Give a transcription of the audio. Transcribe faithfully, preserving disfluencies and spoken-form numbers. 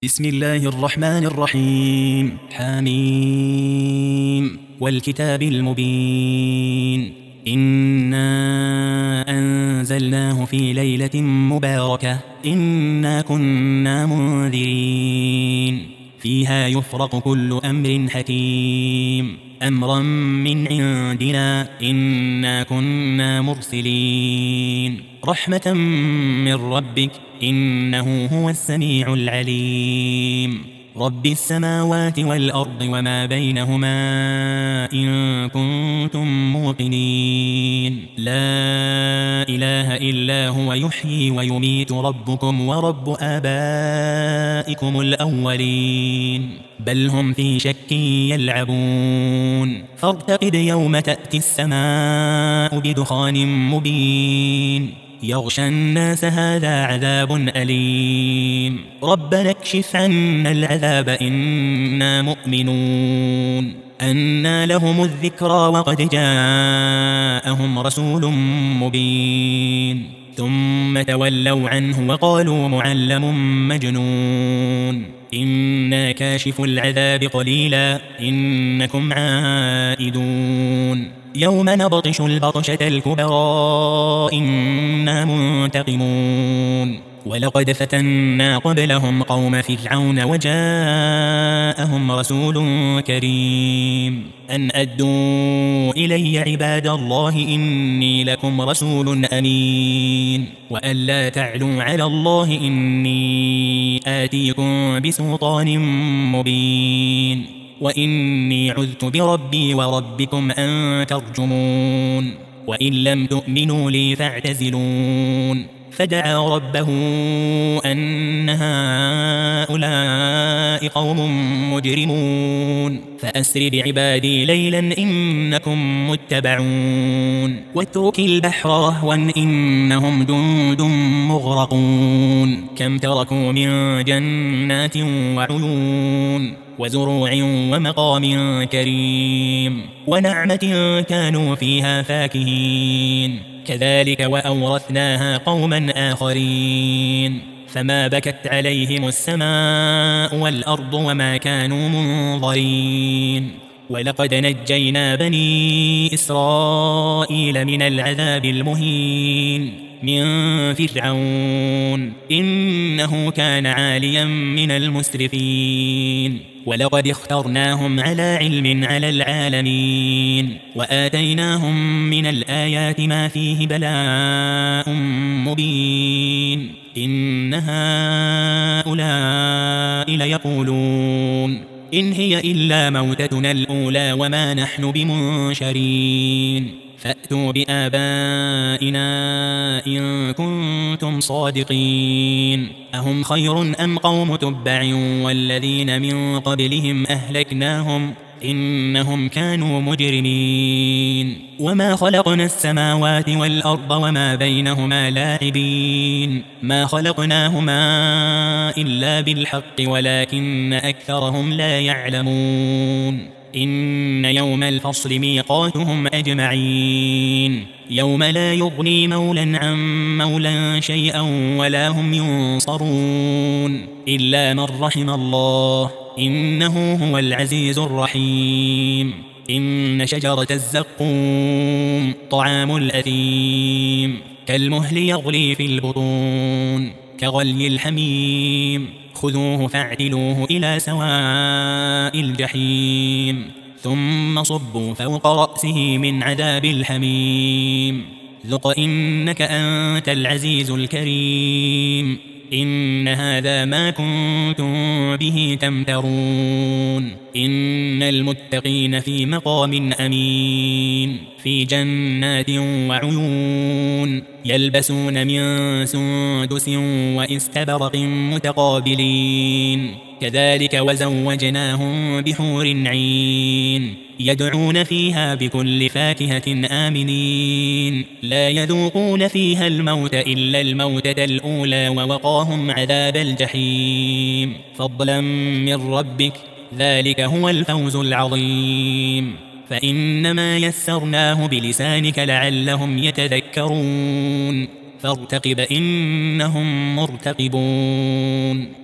بسم الله الرحمن الرحيم. حميم والكتاب المبين. إنا أنزلناه في ليلة مباركة إنا كنا منذرين فيها يفرق كل أمر حكيم أمرا من عندنا إنا كنا مرسلين رحمة من ربك إنه هو السميع العليم رب السماوات والأرض وما بينهما إن كنتم موقنين لا إله إلا هو يحيي ويميت ربكم ورب آبائكم الأولين بل هم في شك يلعبون فارتقب يوم تأتي السماء بدخان مبين يغشى الناس هذا عذاب أليم ربنا اكشف عنا العذاب إنا مؤمنون أنى لهم الذكرى وقد جاءهم رسول مبين ثم تولوا عنه وقالوا معلم مجنون إنا كاشف العذاب قليلا إنكم عائدون يوم نبطش البطشة الكبرى إنا منتقمون ولقد فتنا قبلهم قوم فرعون وجاءهم رسول كريم أن أدوا إلي عباد الله إني لكم رسول أمين وأن لا تعلوا على الله إني آتيكم بسلطان مبين وإني عذت بربي وربكم أن ترجمون وإن لم تؤمنوا لي فاعتزلون فدعا ربه أن هؤلاء قوم مجرمون فأسر بعبادي ليلا إنكم متبعون واترك البحر رهوا إنهم جند مغرقون كم تركوا من جنات وعيون وزروع ومقام كريم ونعمة كانوا فيها فاكهين كذلك وأورثناها قوما آخرين فما بكت عليهم السماء والأرض وما كانوا منظرين ولقد نجينا بني إسرائيل من العذاب المهين من فرعون إنه كان عاليا من المسرفين ولقد اخترناهم على علم على العالمين وآتيناهم من الآيات ما فيه بلاء مبين إن هؤلاء ليقولون إن هي إلا موتتنا الأولى وما نحن بمنشرين فأتوا بآبائنا إن كنتم صادقين أهم خير أم قوم تبع والذين من قبلهم أهلكناهم إنهم كانوا مجرمين وما خلقنا السماوات والأرض وما بينهما لاعبين ما خلقناهما إلا بالحق ولكن أكثرهم لا يعلمون إن يوم الفصل ميقاتهم أجمعين يوم لا يغني مولا عن مولا شيئا ولا هم ينصرون إلا من رحم الله إنه هو العزيز الرحيم إن شجرة الزقوم طعام الأثيم كالمهل يغلي في البطون كغلي الحميم خذوه فاعتلوه إلى سواء الجحيم ثم صبوا فوق رأسه من عذاب الحميم ذق إنك أنت العزيز الكريم إن هذا ما كنتم به تمترون إن المتقين في مقام أمين في جنات وعيون يلبسون من سندس واستبرق متقابلين كذلك وزوجناهم بحور عين يدعون فيها بكل فاكهة آمنين لا يذوقون فيها الموت إلا الموتة الأولى ووقاهم عذاب الجحيم فضلا من ربك ذلك هو الفوز العظيم فإنما يسرناه بلسانك لعلهم يتذكرون فارتقب إنهم مرتقبون